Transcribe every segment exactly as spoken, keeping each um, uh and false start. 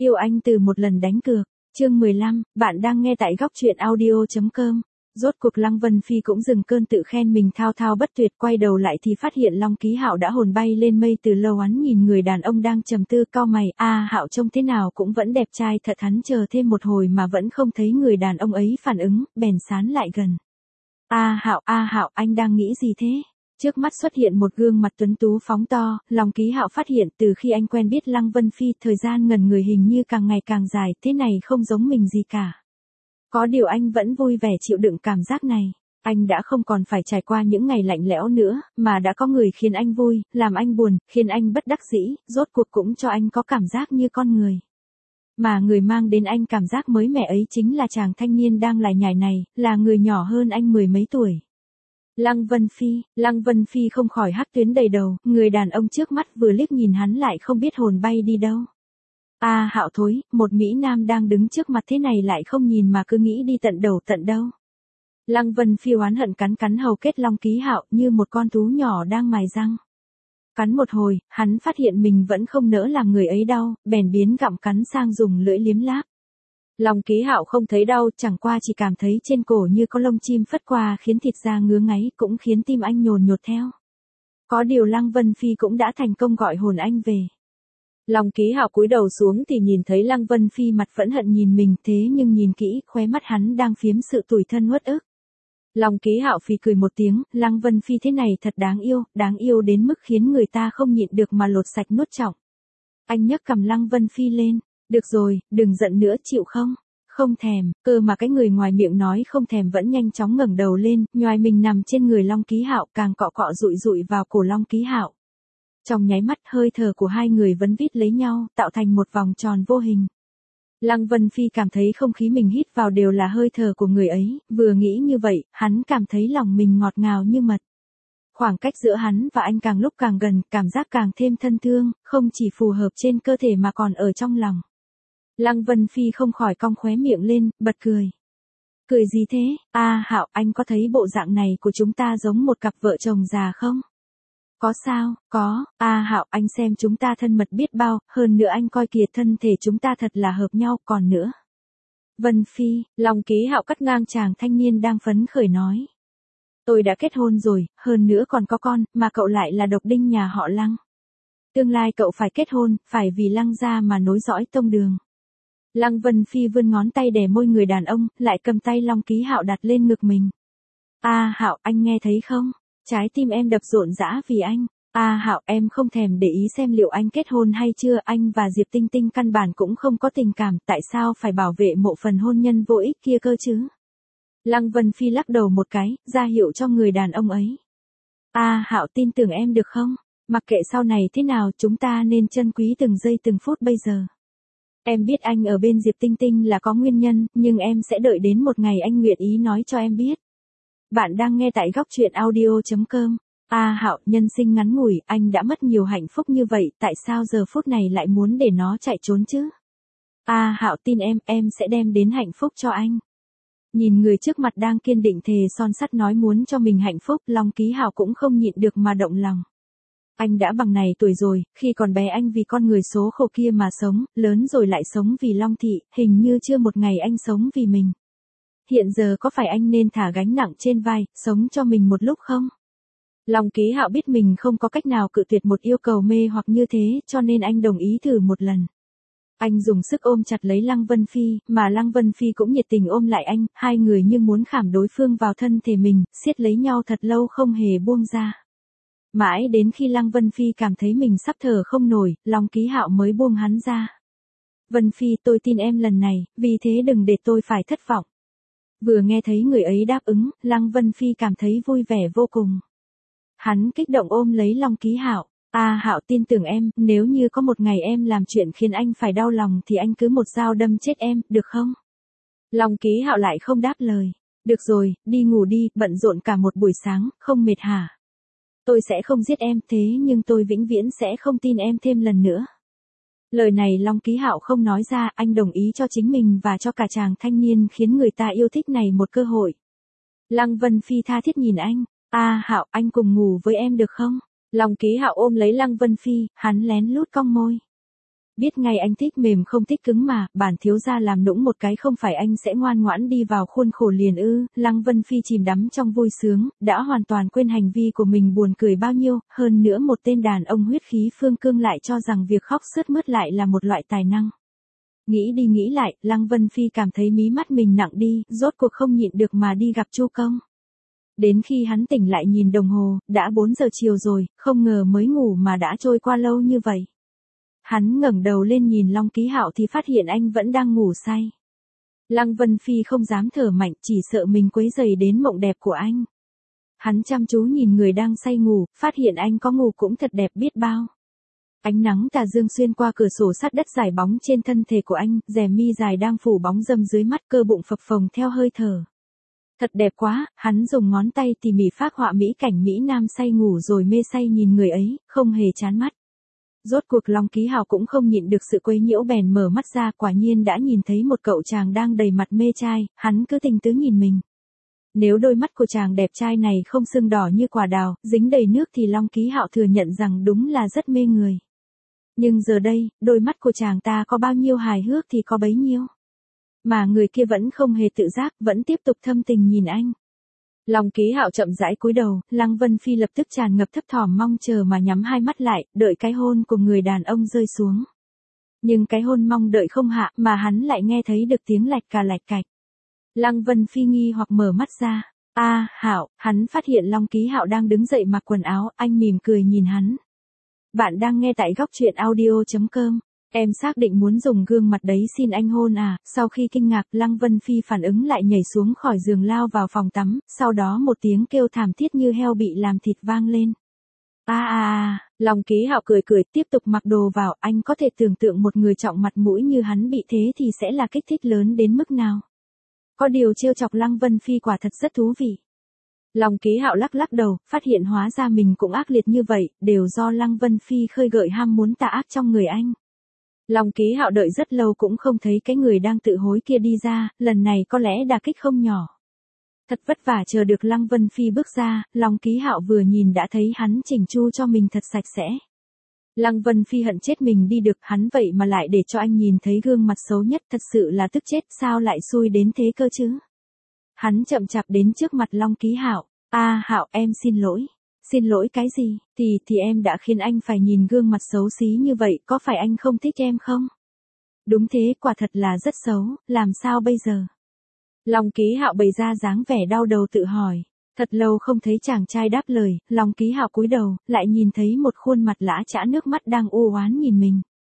Yêu anh từ một lần đánh cược. Chương mười lăm, bạn đang nghe tại góc truyện audio chấm com. Rốt cuộc Lăng Vân Phi cũng dừng cơn tự khen mình thao thao bất tuyệt, quay đầu lại thì phát hiện Long Ký Hạo đã hồn bay lên mây từ lâu. Hắn nhìn người đàn ông đang trầm tư cau mày, a Hạo trông thế nào cũng vẫn đẹp trai thật. Hắn chờ thêm một hồi mà vẫn không thấy người đàn ông ấy phản ứng, bèn sán lại gần. A Hạo, a Hạo, anh đang nghĩ gì thế? Trước mắt xuất hiện một gương mặt tuấn tú phóng to, Long Ký Hạo phát hiện từ khi anh quen biết Lăng Vân Phi, thời gian ngẩn người hình như càng ngày càng dài, thế này không giống mình gì cả. Có điều anh vẫn vui vẻ chịu đựng cảm giác này. Anh đã không còn phải trải qua những ngày lạnh lẽo nữa, mà đã có người khiến anh vui, làm anh buồn, khiến anh bất đắc dĩ, rốt cuộc cũng cho anh có cảm giác như con người. Mà người mang đến anh cảm giác mới mẻ ấy chính là chàng thanh niên đang lải nhải này, là người nhỏ hơn anh mười mấy tuổi. Lăng Vân Phi, Lăng Vân Phi không khỏi hắc tuyến đầy đầu, người đàn ông trước mắt vừa liếc nhìn hắn lại không biết hồn bay đi đâu. A Hạo thối, một mỹ nam đang đứng trước mặt thế này lại không nhìn mà cứ nghĩ đi tận đầu tận đâu. Lăng Vân Phi oán hận cắn cắn hầu kết Long Ký Hạo như một con thú nhỏ đang mài răng. Cắn một hồi, hắn phát hiện mình vẫn không nỡ làm người ấy đau, bèn biến gặm cắn sang dùng lưỡi liếm láp. Long Ký Hạo không thấy đau, chẳng qua chỉ cảm thấy trên cổ như có lông chim phất qua khiến thịt da ngứa ngáy, cũng khiến tim anh nhồn nhột theo. Có điều Lăng Vân Phi cũng đã thành công gọi hồn anh về. Long Ký Hạo cúi đầu xuống thì nhìn thấy Lăng Vân Phi mặt phẫn hận nhìn mình, thế nhưng nhìn kỹ, khóe mắt hắn đang phiếm sự tủi thân uất ức. Long Ký Hạo phì cười một tiếng, Lăng Vân Phi thế này thật đáng yêu, đáng yêu đến mức khiến người ta không nhịn được mà lột sạch nuốt trọn. Anh nhấc cầm Lăng Vân Phi lên, được rồi, đừng giận nữa chịu không? Không thèm, cơ mà cái người ngoài miệng nói không thèm vẫn nhanh chóng ngẩng đầu lên, nhoài mình nằm trên người Long Ký Hạo, càng cọ cọ dụi dụi vào cổ Long Ký Hạo. Trong nháy mắt hơi thở của hai người vấn vít lấy nhau, tạo thành một vòng tròn vô hình. Lăng Vân Phi cảm thấy không khí mình hít vào đều là hơi thở của người ấy, vừa nghĩ như vậy, hắn cảm thấy lòng mình ngọt ngào như mật. Khoảng cách giữa hắn và anh càng lúc càng gần, cảm giác càng thêm thân thương, không chỉ phù hợp trên cơ thể mà còn ở trong lòng. Lăng Vân Phi không khỏi cong khóe miệng lên, bật cười. Cười gì thế? A Hạo, anh có thấy bộ dạng này của chúng ta giống một cặp vợ chồng già không? Có sao? Có. A Hạo, anh xem chúng ta thân mật biết bao, hơn nữa anh coi kìa thân thể chúng ta thật là hợp nhau, còn nữa. Vân Phi, Long Ký Hạo cắt ngang chàng thanh niên đang phấn khởi nói. Tôi đã kết hôn rồi, hơn nữa còn có con, mà cậu lại là độc đinh nhà họ Lăng. Tương lai cậu phải kết hôn, phải vì Lăng gia mà nối dõi tông đường. Lăng Vân Phi vươn ngón tay đè môi người đàn ông, lại cầm tay Long Ký Hạo đặt lên ngực mình. A Hạo, anh nghe thấy không? Trái tim em đập rộn rã vì anh. A Hạo, em không thèm để ý xem liệu anh kết hôn hay chưa, anh và Diệp Tinh Tinh căn bản cũng không có tình cảm, tại sao phải bảo vệ mộ phần hôn nhân vô ích kia cơ chứ? Lăng Vân Phi lắc đầu một cái, ra hiệu cho người đàn ông ấy. A Hạo, tin tưởng em được không? Mặc kệ sau này thế nào, chúng ta nên trân quý từng giây từng phút bây giờ. Em biết anh ở bên Diệp Tinh Tinh là có nguyên nhân, nhưng em sẽ đợi đến một ngày anh nguyện ý nói cho em biết. Bạn đang nghe tại góc truyện audio chấm com. A Hạo, nhân sinh ngắn ngủi, anh đã mất nhiều hạnh phúc như vậy, tại sao giờ phút này lại muốn để nó chạy trốn chứ? A Hạo, tin em, em sẽ đem đến hạnh phúc cho anh. Nhìn người trước mặt đang kiên định thề son sắt nói muốn cho mình hạnh phúc, Long Ký Hạo cũng không nhịn được mà động lòng. Anh đã bằng này tuổi rồi, khi còn bé anh vì con người số khổ kia mà sống, lớn rồi lại sống vì Long Thị, hình như chưa một ngày anh sống vì mình. Hiện giờ có phải anh nên thả gánh nặng trên vai, sống cho mình một lúc không? Long Ký Hạo biết mình không có cách nào cự tuyệt một yêu cầu mê hoặc như thế, cho nên anh đồng ý thử một lần. Anh dùng sức ôm chặt lấy Lăng Vân Phi, mà Lăng Vân Phi cũng nhiệt tình ôm lại anh, hai người như muốn khảm đối phương vào thân thể mình, siết lấy nhau thật lâu không hề buông ra. Mãi đến khi Lăng Vân Phi cảm thấy mình sắp thở không nổi, Long Ký Hạo mới buông hắn ra. Vân Phi, tôi tin em lần này, vì thế đừng để tôi phải thất vọng. Vừa nghe thấy người ấy đáp ứng, Lăng Vân Phi cảm thấy vui vẻ vô cùng. Hắn kích động ôm lấy Long Ký Hạo. A Hạo, tin tưởng em, nếu như có một ngày em làm chuyện khiến anh phải đau lòng thì anh cứ một dao đâm chết em, được không? Long Ký Hạo lại không đáp lời. Được rồi, đi ngủ đi, bận rộn cả một buổi sáng, không mệt hả? Tôi sẽ không giết em, thế nhưng tôi vĩnh viễn sẽ không tin em thêm lần nữa. Lời này Long Ký Hạo không nói ra, anh đồng ý cho chính mình và cho cả chàng thanh niên khiến người ta yêu thích này một cơ hội. Lăng Vân Phi tha thiết nhìn anh. A Hạo, anh cùng ngủ với em được không? Long Ký Hạo ôm lấy Lăng Vân Phi, hắn lén lút cong môi. Biết ngay anh thích mềm không thích cứng mà, bản thiếu gia làm nũng một cái không phải anh sẽ ngoan ngoãn đi vào khuôn khổ liền ư. Lăng Vân Phi chìm đắm trong vui sướng, đã hoàn toàn quên hành vi của mình buồn cười bao nhiêu, hơn nữa một tên đàn ông huyết khí phương cương lại cho rằng việc khóc sướt mướt lại là một loại tài năng. Nghĩ đi nghĩ lại, Lăng Vân Phi cảm thấy mí mắt mình nặng đi, rốt cuộc không nhịn được mà đi gặp Chu Công. Đến khi hắn tỉnh lại nhìn đồng hồ, đã bốn giờ chiều rồi, không ngờ mới ngủ mà đã trôi qua lâu như vậy. Hắn ngẩng đầu lên nhìn Long Ký Hạo thì phát hiện anh vẫn đang ngủ say. Lăng Vân Phi không dám thở mạnh, chỉ sợ mình quấy rầy đến mộng đẹp của anh. Hắn chăm chú nhìn người đang say ngủ, phát hiện anh có ngủ cũng thật đẹp biết bao. Ánh nắng tà dương xuyên qua cửa sổ sắt đất giải bóng trên thân thể của anh, rèm mi dài đang phủ bóng râm dưới mắt, cơ bụng phập phồng theo hơi thở. Thật đẹp quá, hắn dùng ngón tay tỉ mỉ phác họa mỹ cảnh Mỹ Nam say ngủ rồi mê say nhìn người ấy, không hề chán mắt. Rốt cuộc Long Ký Hạo cũng không nhịn được sự quấy nhiễu bèn mở mắt ra, quả nhiên đã nhìn thấy một cậu chàng đang đầy mặt mê trai, hắn cứ tình tứ nhìn mình. Nếu đôi mắt của chàng đẹp trai này không sưng đỏ như quả đào, dính đầy nước thì Long Ký Hạo thừa nhận rằng đúng là rất mê người. Nhưng giờ đây, đôi mắt của chàng ta có bao nhiêu hài hước thì có bấy nhiêu. Mà người kia vẫn không hề tự giác, vẫn tiếp tục thâm tình nhìn anh. Long Ký Hạo chậm rãi cúi đầu, Lăng Vân Phi lập tức tràn ngập thấp thỏm mong chờ mà nhắm hai mắt lại, đợi cái hôn của người đàn ông rơi xuống. Nhưng cái hôn mong đợi không hạ, mà hắn lại nghe thấy được tiếng lạch cà lạch cạch. Lăng Vân Phi nghi hoặc mở mắt ra. A, à, Hạo, hắn phát hiện Long Ký Hạo đang đứng dậy mặc quần áo, anh mỉm cười nhìn hắn. Bạn đang nghe tại góc truyện audio chấm com. Em xác định muốn dùng gương mặt đấy xin anh hôn à. Sau khi kinh ngạc, Lăng Vân Phi phản ứng lại nhảy xuống khỏi giường lao vào phòng tắm, sau đó một tiếng kêu thảm thiết như heo bị làm thịt vang lên. A a a, Long Ký Hạo cười cười tiếp tục mặc đồ vào, anh có thể tưởng tượng một người trọng mặt mũi như hắn bị thế thì sẽ là kích thích lớn đến mức nào. Có điều trêu chọc Lăng Vân Phi quả thật rất thú vị. Long Ký Hạo lắc lắc đầu, phát hiện hóa ra mình cũng ác liệt như vậy, đều do Lăng Vân Phi khơi gợi ham muốn tà ác trong người anh. Long Ký Hạo đợi rất lâu cũng không thấy cái người đang tự hối kia đi ra, lần này có lẽ đả kích không nhỏ. Thật vất vả chờ được Lăng Vân Phi bước ra, Long Ký Hạo vừa nhìn đã thấy hắn chỉnh chu cho mình thật sạch sẽ. Lăng Vân Phi hận chết mình đi được, hắn vậy mà lại để cho anh nhìn thấy gương mặt xấu nhất, thật sự là tức chết, sao lại xui đến thế cơ chứ. Hắn chậm chạp đến trước mặt Long Ký Hạo. A Hạo, em xin lỗi. Xin lỗi cái gì, thì thì em đã khiến anh phải nhìn gương mặt xấu xí như vậy, có phải anh không thích em không? Đúng thế, quả thật là rất xấu, làm sao bây giờ? Long Ký Hạo bày ra dáng vẻ đau đầu tự hỏi. Thật lâu không thấy chàng trai đáp lời, Long Ký Hạo cúi đầu, lại nhìn thấy một khuôn mặt lã chã nước mắt đang u oán nhìn mình.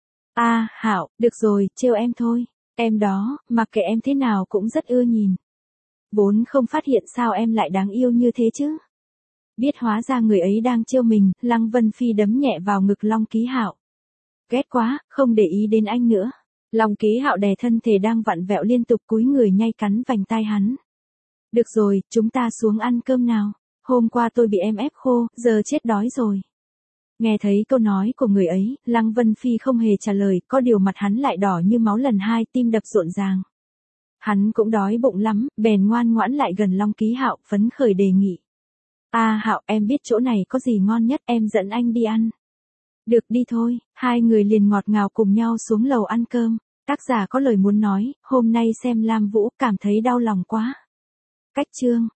A Hạo, được rồi, trêu em thôi. Em đó, mặc kệ em thế nào cũng rất ưa nhìn. Vốn không phát hiện sao em lại đáng yêu như thế chứ. Biết hóa ra người ấy đang trêu mình, Lăng Vân Phi đấm nhẹ vào ngực Long Ký Hạo. Ghét quá, không để ý đến anh nữa. Long Ký Hạo đè thân thể đang vặn vẹo liên tục cúi người nhay cắn vành tai hắn. Được rồi, chúng ta xuống ăn cơm nào. Hôm qua tôi bị em ép khô, giờ chết đói rồi. Nghe thấy câu nói của người ấy, Lăng Vân Phi không hề trả lời, có điều mặt hắn lại đỏ như máu lần hai, tim đập rộn ràng. Hắn cũng đói bụng lắm, bèn ngoan ngoãn lại gần Long Ký Hạo, phấn khởi đề nghị. A Hạo, em biết chỗ này có gì ngon nhất, em dẫn anh đi ăn. Được đi thôi, hai người liền ngọt ngào cùng nhau xuống lầu ăn cơm. Tác giả có lời muốn nói, hôm nay xem Lam Vũ cảm thấy đau lòng quá. Cách chương